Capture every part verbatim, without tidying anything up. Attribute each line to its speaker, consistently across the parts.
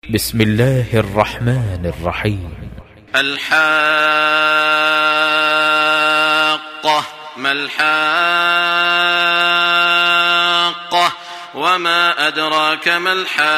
Speaker 1: بسم الله الرحمن الرحيم.
Speaker 2: الحاقة ما الحاقة وما أدراك ما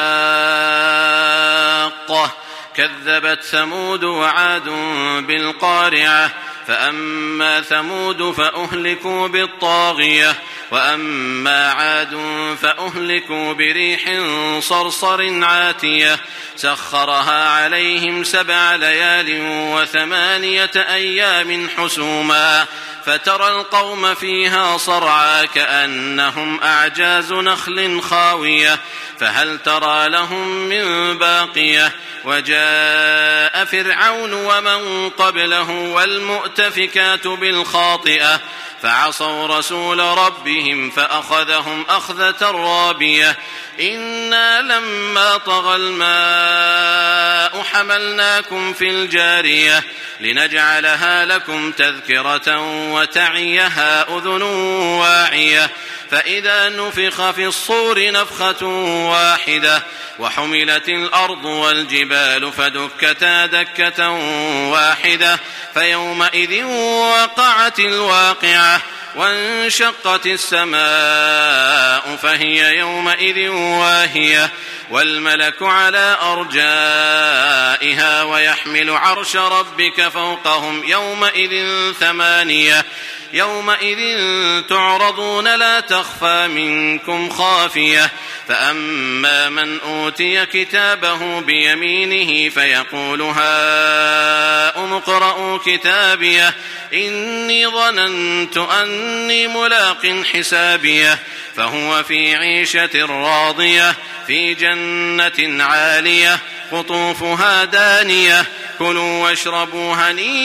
Speaker 2: الحاقة كذبت ثمود وعاد بالقارعة فأما ثمود فأهلكوا بالطاغية وأما عاد فأهلكوا بريح صرصر عاتية سخرها عليهم سبع ليال وثمانية أيام حسوما فترى القوم فيها صرعى كأنهم أعجاز نخل خاوية فهل ترى لهم من باقية وجاء فرعون ومن قبله والمؤتفكات بالخاطئة فعصوا رسول ربهم فأخذهم أخذة رابية إنا لما طغى الماء حملناكم في الجارية لنجعلها لكم تذكرة وتعيها أذن واعية فإذا نفخ في الصور نفخة واحدة وحملت الأرض والجبال فدكتا دكة واحدة فيومئذ وقعت الواقعة وانشقت السماء فهي يومئذ واهية والملك على أرجائها ويحمل عرش ربك فوقهم يومئذ ثمانية يومئذ تعرضون لا تخفى منكم خافية فأما من أوتي كتابه بيمينه فيقول هاؤم اقرءوا كتابيه إني ظننت أني ملاق حسابيه فهو في عيشة راضية في جنة عالية قطوفها دانية كلوا واشربوا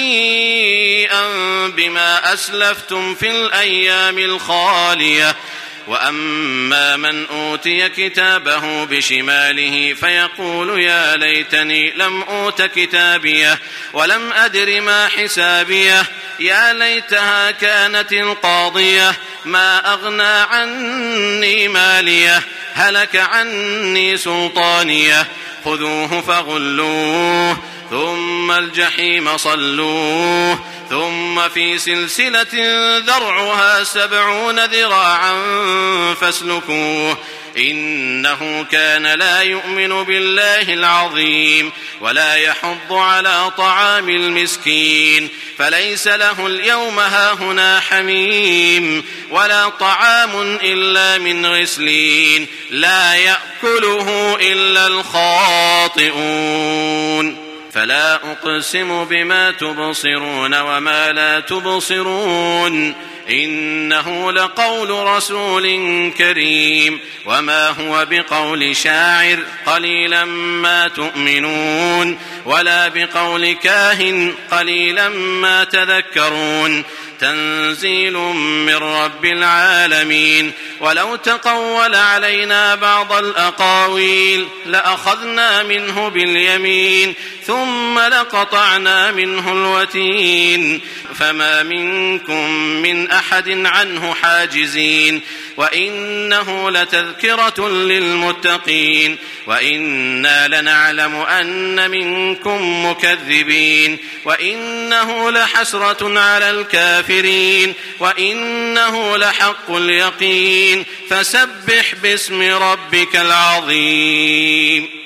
Speaker 2: هنيئا بما أسلفتم في الأيام الخالية وأما من أوتي كتابه بشماله فيقول يا ليتني لم أوت كتابيه ولم أدر ما حسابيه يا ليتها كانت القاضية ما أغنى عني ماليه هلك عني سلطانيه خذوه فغلوه ثم الجحيم صلوه ثم في سلسلة ذرعها سبعون ذراعا فاسلكوه إنه كان لا يؤمن بالله العظيم ولا يحض على طعام المسكين فليس له اليوم هاهنا حميم ولا طعام إلا من غسلين لا يأكله إلا الخاطئون فلا أقسم بما تبصرون وما لا تبصرون إنه لقول رسول كريم وما هو بقول شاعر قليلا ما تؤمنون ولا بقول كاهن قليلا ما تذكرون تنزيل من رب العالمين ولو تقول علينا بعض الأقاويل لأخذنا منه باليمين ثم لقطعنا منه الوتين فما منكم من أحد عنه حاجزين وإنه لتذكرة للمتقين وإنا لنعلم أن منكم مكذبين وإنه لحسرة على الكافرين وإنه لحق اليقين فسبح باسم ربك العظيم.